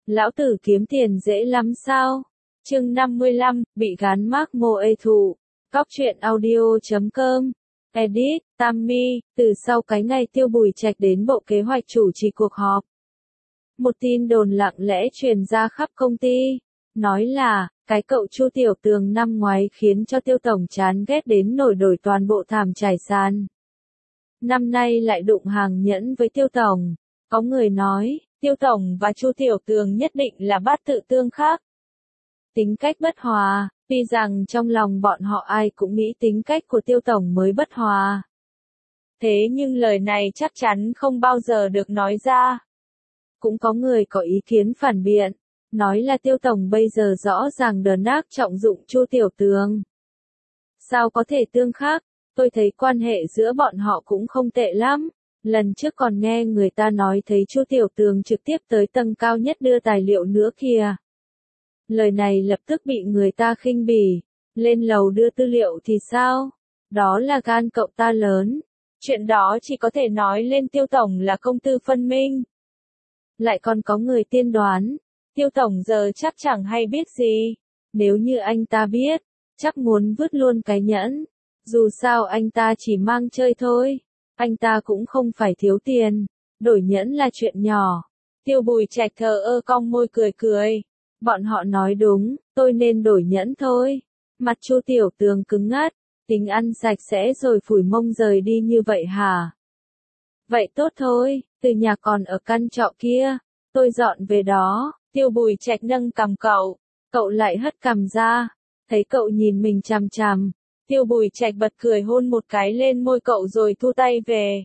Lão tử kiếm tiền dễ lắm sao? Chương 55, bị gán mác Moe thụ. Cóc truyện audio.com. Edit, Tammy, từ sau cái ngày Tiêu Bùi Trạch đến bộ kế hoạch chủ trì cuộc họp. Một tin đồn lặng lẽ truyền ra khắp công ty. Nói là, cái cậu Chu Tiểu Tường năm ngoái khiến cho Tiêu Tổng chán ghét đến nổi đổi toàn bộ thảm trải sàn. Năm nay lại đụng hàng nhẫn với Tiêu Tổng. Có người nói, Tiêu Tổng và Chu Tiểu Tường nhất định là bát tự tương khắc. Tính cách bất hòa, tuy rằng trong lòng bọn họ ai cũng nghĩ tính cách của Tiêu Tổng mới bất hòa. Thế nhưng lời này chắc chắn không bao giờ được nói ra. Cũng có người có ý kiến phản biện, nói là Tiêu Tổng bây giờ rõ ràng đờn ác trọng dụng Chu Tiểu Tường. Sao có thể tương khắc, tôi thấy quan hệ giữa bọn họ cũng không tệ lắm. Lần trước còn nghe người ta nói thấy Chu Tiểu Tường trực tiếp tới tầng cao nhất đưa tài liệu nữa kìa. Lời này lập tức bị người ta khinh bỉ. Lên lầu đưa tư liệu thì sao? Đó là gan cậu ta lớn. Chuyện đó chỉ có thể nói lên Tiêu Tổng là công tư phân minh. Lại còn có người tiên đoán, Tiêu Tổng giờ chắc chẳng hay biết gì. Nếu như anh ta biết, chắc muốn vứt luôn cái nhẫn. Dù sao anh ta chỉ mang chơi thôi. Anh ta cũng không phải thiếu tiền. Đổi nhẫn là chuyện nhỏ. Tiêu Bùi Trạch thờ ơ cong môi cười cười. Bọn họ nói đúng, tôi nên đổi nhẫn thôi. Mặt Chu Tiểu Tường cứng ngắt, tính ăn sạch sẽ rồi phủi mông rời đi như vậy hả? Vậy tốt thôi, từ nhà còn ở căn trọ kia, tôi dọn về đó. Tiêu Bùi Trạch nâng cằm cậu lại hất cằm ra, thấy cậu nhìn mình chằm chằm. Tiêu Bùi Trạch bật cười hôn một cái lên môi cậu rồi thu tay về.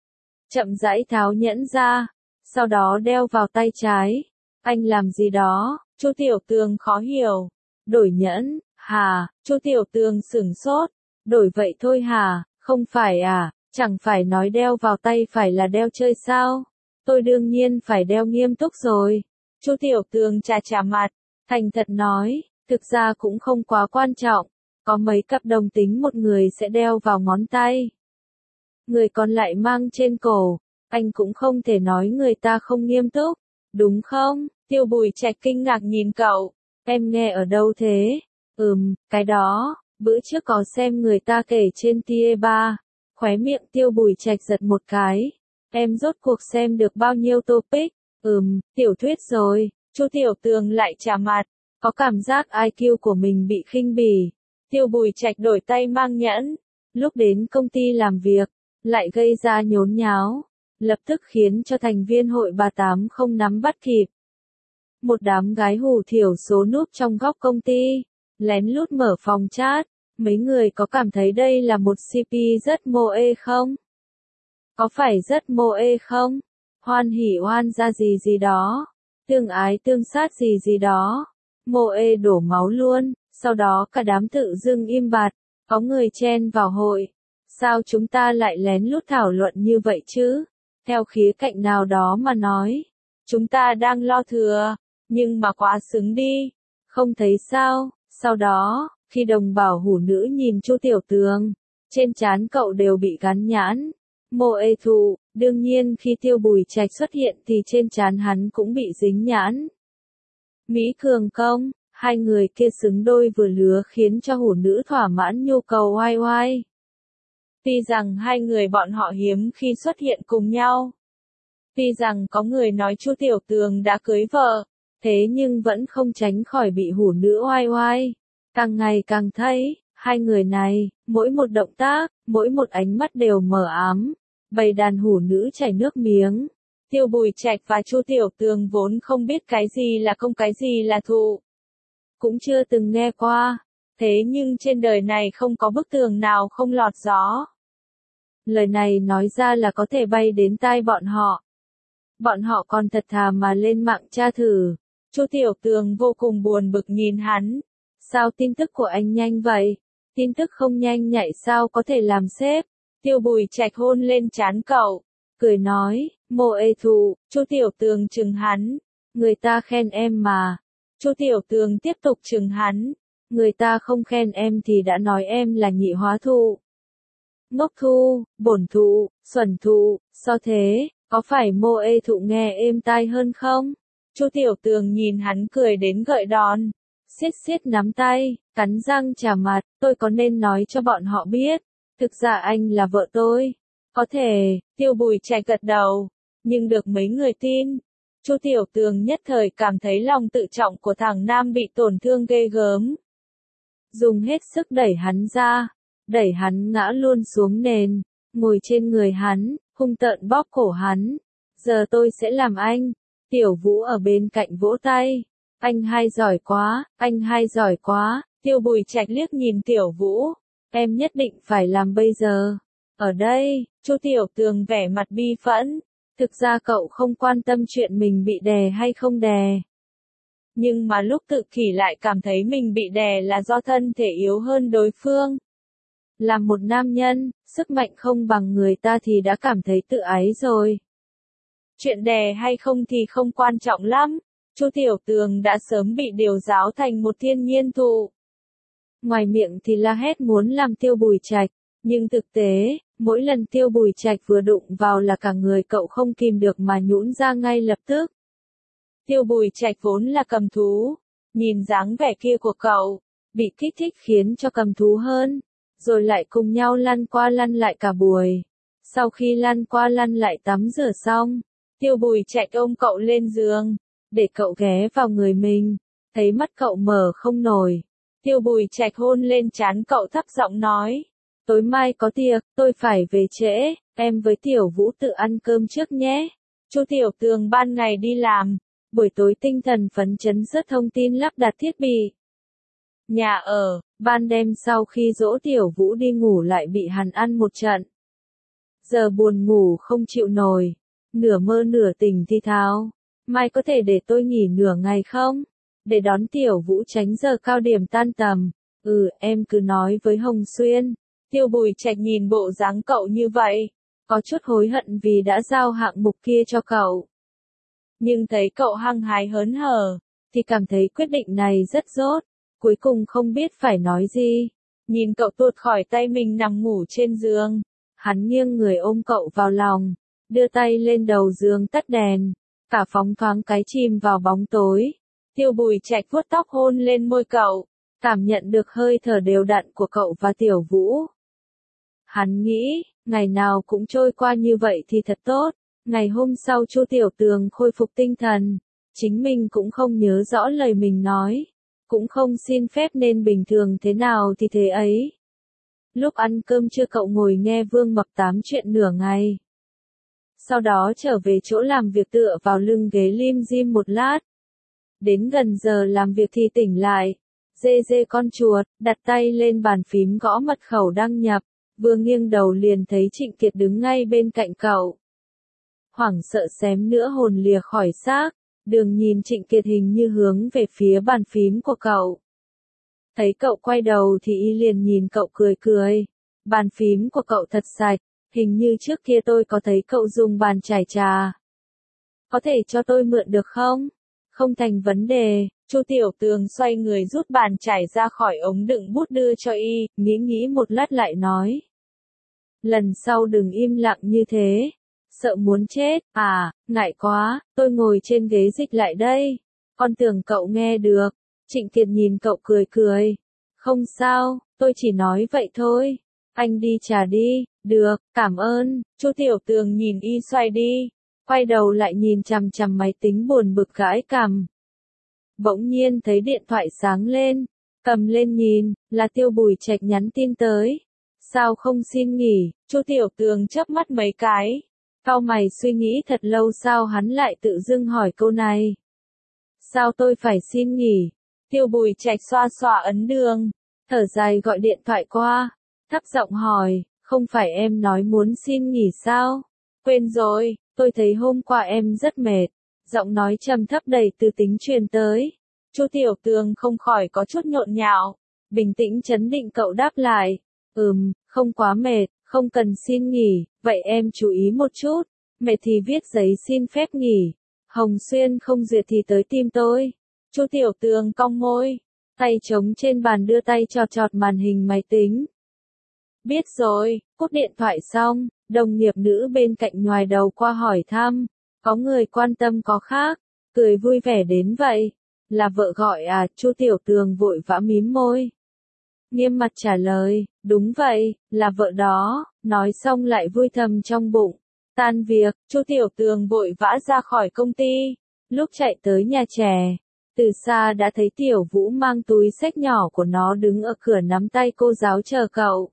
Chậm rãi tháo nhẫn ra, sau đó đeo vào tay trái. Anh làm gì đó? Chu Tiểu Tường khó hiểu. Đổi nhẫn, hả? Chu Tiểu Tường sửng sốt. Đổi vậy thôi hả? Không phải à? Chẳng phải nói đeo vào tay phải là đeo chơi sao? Tôi đương nhiên phải đeo nghiêm túc rồi. Chu Tiểu Tường chà mặt, thành thật nói, thực ra cũng không quá quan trọng. Có mấy cặp đồng tính một người sẽ đeo vào ngón tay. Người còn lại mang trên cổ. Anh cũng không thể nói người ta không nghiêm túc. Đúng không? Tiêu Bùi Trạch kinh ngạc nhìn cậu. Em nghe ở đâu thế? Cái đó, bữa trước có xem người ta kể trên TE3. Khóe miệng Tiêu Bùi Trạch giật một cái. Em rốt cuộc xem được bao nhiêu topic? Tiểu thuyết rồi. Chu Tiểu Tường lại chà mặt. Có cảm giác IQ của mình bị khinh bỉ. Tiêu Bùi Trạch đổi tay mang nhẫn. Lúc đến công ty làm việc, lại gây ra nhốn nháo. Lập tức khiến cho thành viên hội bà Tám không nắm bắt kịp. Một đám gái hủ thiểu số núp trong góc công ty, lén lút mở phòng chat. Mấy người có cảm thấy đây là một CP rất moe không? Có phải rất moe không? Hoan hỉ oan ra gì đó. Tương ái tương sát gì đó. Moe đổ máu luôn. Sau đó cả đám tự dưng im bặt. Có người chen vào hội. Sao chúng ta lại lén lút thảo luận như vậy chứ? Theo khía cạnh nào đó mà nói, chúng ta đang lo thừa, nhưng mà quá xứng đi, không thấy sao? Sau đó, khi đồng bảo hủ nữ nhìn Chu Tiểu Tường, trên trán cậu đều bị gắn nhãn. Moe thụ, đương nhiên khi Tiêu Bùi Trạch xuất hiện thì trên trán hắn cũng bị dính nhãn. Mỹ Cường Công, hai người kia xứng đôi vừa lứa khiến cho hủ nữ thỏa mãn nhu cầu oai oai. Tuy rằng hai người bọn họ hiếm khi xuất hiện cùng nhau. Tuy rằng có người nói Chu Tiểu Tường đã cưới vợ, thế nhưng vẫn không tránh khỏi bị hủ nữ oai oai. Càng ngày càng thấy, hai người này, mỗi một động tác, mỗi một ánh mắt đều mờ ám. Bầy đàn hủ nữ chảy nước miếng. Tiêu Bùi Trạch và Chu Tiểu Tường vốn không biết cái gì là công cái gì là thụ. Cũng chưa từng nghe qua. Thế nhưng trên đời này không có bức tường nào không lọt gió. Lời này nói ra là có thể bay đến tai bọn họ. Bọn họ còn thật thà mà lên mạng tra thử. Chu Tiểu Tường vô cùng buồn bực nhìn hắn. Sao tin tức của anh nhanh vậy? Tin tức không nhanh nhạy sao có thể làm sếp? Tiêu Bùi Trạch hôn lên trán cậu. Cười nói, Moe thụ. Chu Tiểu Tường chừng hắn. Người ta khen em mà. Chu Tiểu Tường tiếp tục chừng hắn. Người ta không khen em thì đã nói em là nhị hóa thụ. Ngốc thu, bổn thụ, xuẩn thụ, sao thế? Có phải Moe thụ nghe êm tai hơn không? Chu Tiểu Tường nhìn hắn cười đến gợi đòn, siết siết nắm tay, cắn răng trà mặt, tôi có nên nói cho bọn họ biết, thực ra anh là vợ tôi. Có thể, Tiêu Bùi Trạch gật đầu, nhưng được mấy người tin. Chu Tiểu Tường nhất thời cảm thấy lòng tự trọng của thằng Nam bị tổn thương ghê gớm. Dùng hết sức đẩy hắn ra, đẩy hắn ngã luôn xuống nền, ngồi trên người hắn, hung tợn bóp cổ hắn. Giờ tôi sẽ làm anh. Tiểu Vũ ở bên cạnh vỗ tay. Anh hai giỏi quá, anh hai giỏi quá. Tiêu Bùi Trạch liếc nhìn Tiểu Vũ. Em nhất định phải làm bây giờ. Ở đây, Chu Tiểu Tường vẻ mặt bi phẫn. Thực ra cậu không quan tâm chuyện mình bị đè hay không đè. Nhưng mà lúc tự kỷ lại cảm thấy mình bị đè là do thân thể yếu hơn đối phương. Là một nam nhân, sức mạnh không bằng người ta thì đã cảm thấy tự ái rồi. Chuyện đè hay không thì không quan trọng lắm. Chu Tiểu Tường đã sớm bị điều giáo thành một thiên nhiên thụ. Ngoài miệng thì la hét muốn làm Tiêu Bùi Trạch, nhưng thực tế, mỗi lần Tiêu Bùi Trạch vừa đụng vào là cả người cậu không kìm được mà nhũn ra ngay lập tức. Tiêu Bùi Trạch vốn là cầm thú, nhìn dáng vẻ kia của cậu, bị kích thích khiến cho cầm thú hơn, rồi lại cùng nhau lăn qua lăn lại cả buổi. Sau khi lăn qua lăn lại tắm rửa xong, Tiêu Bùi Trạch ôm cậu lên giường, để cậu ghé vào người mình, thấy mắt cậu mở không nổi. Tiêu Bùi Trạch hôn lên trán cậu thấp giọng nói, tối mai có tiệc, tôi phải về trễ, em với Tiểu Vũ tự ăn cơm trước nhé. Chu Tiểu Tường ban ngày đi làm, buổi tối tinh thần phấn chấn rất thông tin lắp đặt thiết bị. Nhà ở, ban đêm sau khi dỗ Tiểu Vũ đi ngủ lại bị hắn ăn một trận. Giờ buồn ngủ không chịu nổi, nửa mơ nửa tỉnh thì thào, mai có thể để tôi nghỉ nửa ngày không? Để đón Tiểu Vũ tránh giờ cao điểm tan tầm. Em cứ nói với Hồng Xuyên. Tiêu Bùi Trạch nhìn bộ dáng cậu như vậy, có chút hối hận vì đã giao hạng mục kia cho cậu. Nhưng thấy cậu hăng hái hớn hở, thì cảm thấy quyết định này rất dốt, cuối cùng không biết phải nói gì. Nhìn cậu tuột khỏi tay mình nằm ngủ trên giường, hắn nghiêng người ôm cậu vào lòng, đưa tay lên đầu giường tắt đèn, cả phóng thoáng cái chìm vào bóng tối. Tiêu Bùi Trạch vuốt tóc hôn lên môi cậu, cảm nhận được hơi thở đều đặn của cậu và Tiểu Vũ. Hắn nghĩ, ngày nào cũng trôi qua như vậy thì thật tốt. Ngày hôm sau Chu Tiểu Tường khôi phục tinh thần, chính mình cũng không nhớ rõ lời mình nói, cũng không xin phép nên bình thường thế nào thì thế ấy. Lúc ăn cơm trưa cậu ngồi nghe Vương Mập tám chuyện nửa ngày. Sau đó trở về chỗ làm việc tựa vào lưng ghế lim dim một lát. Đến gần giờ làm việc thì tỉnh lại, dê dê con chuột, đặt tay lên bàn phím gõ mật khẩu đăng nhập, vừa nghiêng đầu liền thấy Trịnh Kiệt đứng ngay bên cạnh cậu. Hoảng sợ xém nữa hồn lìa khỏi xác, Đường nhìn Trịnh Kiệt hình như hướng về phía bàn phím của cậu. Thấy cậu quay đầu thì y liền nhìn cậu cười cười. Bàn phím của cậu thật sạch, hình như trước kia tôi có thấy cậu dùng bàn chải trà. Có thể cho tôi mượn được không? Không thành vấn đề. Chu Tiểu Tường xoay người rút bàn chải ra khỏi ống đựng bút đưa cho y, nghĩ một lát lại nói. Lần sau đừng im lặng như thế. Sợ muốn chết, ngại quá, tôi ngồi trên ghế dịch lại đây. Con tưởng cậu nghe được. Trịnh Kiệt nhìn cậu cười cười. Không sao, tôi chỉ nói vậy thôi. Anh đi trà đi, được, cảm ơn. Chu Tiểu Tường nhìn y xoay đi, quay đầu lại nhìn chằm chằm máy tính buồn bực gãi cằm. Bỗng nhiên thấy điện thoại sáng lên, cầm lên nhìn, là Tiêu Bùi Trạch nhắn tin tới. Sao không xin nghỉ? Chu Tiểu Tường chớp mắt mấy cái, cau mày suy nghĩ thật lâu sao hắn lại tự dưng hỏi câu này. Sao tôi phải xin nghỉ? Tiêu Bùi Trạch xoa xoa ấn đường, thở dài gọi điện thoại qua, thấp giọng hỏi, không phải em nói muốn xin nghỉ sao? Quên rồi, tôi thấy hôm qua em rất mệt. Giọng nói trầm thấp đầy tư tính truyền tới. Chu Tiểu Tường không khỏi có chút nhộn nhạo, bình tĩnh trấn định cậu đáp lại. Không quá mệt, không cần xin nghỉ, vậy em chú ý một chút, mệt thì viết giấy xin phép nghỉ. Hồng Xuyên không duyệt thì tới tìm tôi. Chu Tiểu Tường cong môi, tay trống trên bàn đưa tay chọt chọt màn hình máy tính. Biết rồi, cúp điện thoại xong, đồng nghiệp nữ bên cạnh ngoài đầu qua hỏi thăm. Có người quan tâm có khác, cười vui vẻ đến vậy. Là vợ gọi à? Chu Tiểu Tường vội vã mím môi. Nghiêm mặt trả lời, đúng vậy, là vợ đó, nói xong lại vui thầm trong bụng. Tan việc, Chu Tiểu Tường vội vã ra khỏi công ty. Lúc chạy tới nhà trẻ, từ xa đã thấy Tiểu Vũ mang túi xách nhỏ của nó đứng ở cửa nắm tay cô giáo chờ cậu.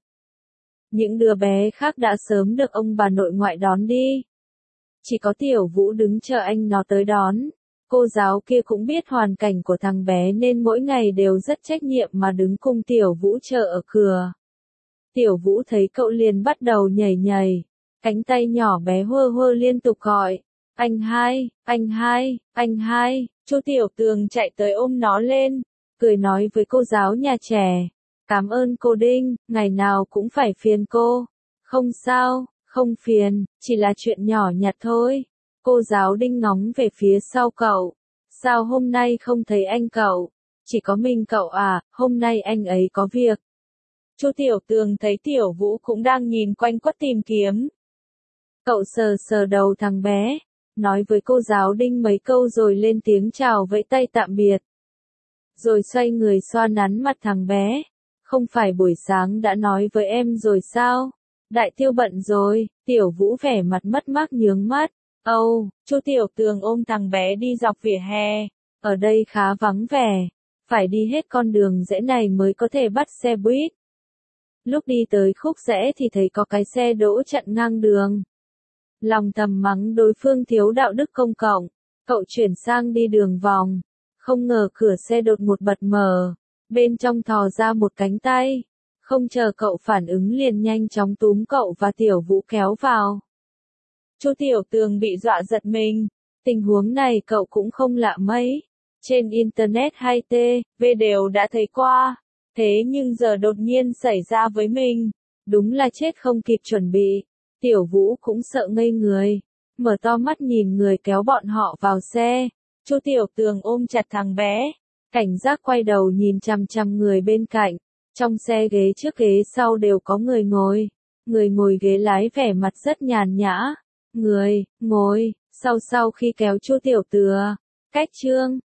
Những đứa bé khác đã sớm được ông bà nội ngoại đón đi. Chỉ có Tiểu Vũ đứng chờ anh nó tới đón. Cô giáo kia cũng biết hoàn cảnh của thằng bé nên mỗi ngày đều rất trách nhiệm mà đứng cùng Tiểu Vũ chờ ở cửa. Tiểu Vũ thấy cậu liền bắt đầu nhảy nhảy, cánh tay nhỏ bé hơ hơ liên tục gọi, anh hai, anh hai, anh hai. Chu Tiểu Tường chạy tới ôm nó lên, cười nói với cô giáo nhà trẻ, cảm ơn cô Đinh, ngày nào cũng phải phiền cô. Không sao, không phiền, chỉ là chuyện nhỏ nhặt thôi. Cô giáo Đinh ngóng về phía sau cậu. Sao hôm nay không thấy anh cậu? Chỉ có mình cậu à, hôm nay anh ấy có việc. Chu Tiểu Tường thấy Tiểu Vũ cũng đang nhìn quanh quất tìm kiếm. Cậu sờ sờ đầu thằng bé, nói với cô giáo Đinh mấy câu rồi lên tiếng chào vẫy tay tạm biệt. Rồi xoay người xoa nắn mặt thằng bé. Không phải buổi sáng đã nói với em rồi sao? Đại Tiêu bận rồi. Tiểu Vũ vẻ mặt mất mát nhướng mắt. Chu Tiểu Tường ôm thằng bé đi dọc vỉa hè. Ở đây khá vắng vẻ. Phải đi hết con đường rẽ này mới có thể bắt xe buýt. Lúc đi tới khúc rẽ thì thấy có cái xe đỗ chặn ngang đường. Lòng thầm mắng đối phương thiếu đạo đức công cộng. Cậu chuyển sang đi đường vòng. Không ngờ cửa xe đột ngột bật mở. Bên trong thò ra một cánh tay. Không chờ cậu phản ứng liền nhanh chóng túm cậu và Tiểu Vũ kéo vào. Chu Tiểu Tường bị dọa giật mình. Tình huống này cậu cũng không lạ mấy. Trên Internet hay TV đều đã thấy qua. Thế nhưng giờ đột nhiên xảy ra với mình. Đúng là chết không kịp chuẩn bị. Tiểu Vũ cũng sợ ngây người. Mở to mắt nhìn người kéo bọn họ vào xe. Chu Tiểu Tường ôm chặt thằng bé. Cảnh giác quay đầu nhìn chằm chằm người bên cạnh. Trong xe ghế trước ghế sau đều có người ngồi. Người ngồi ghế lái vẻ mặt rất nhàn nhã. Người ngồi sau khi kéo Chu Tiểu Tường. Cách chương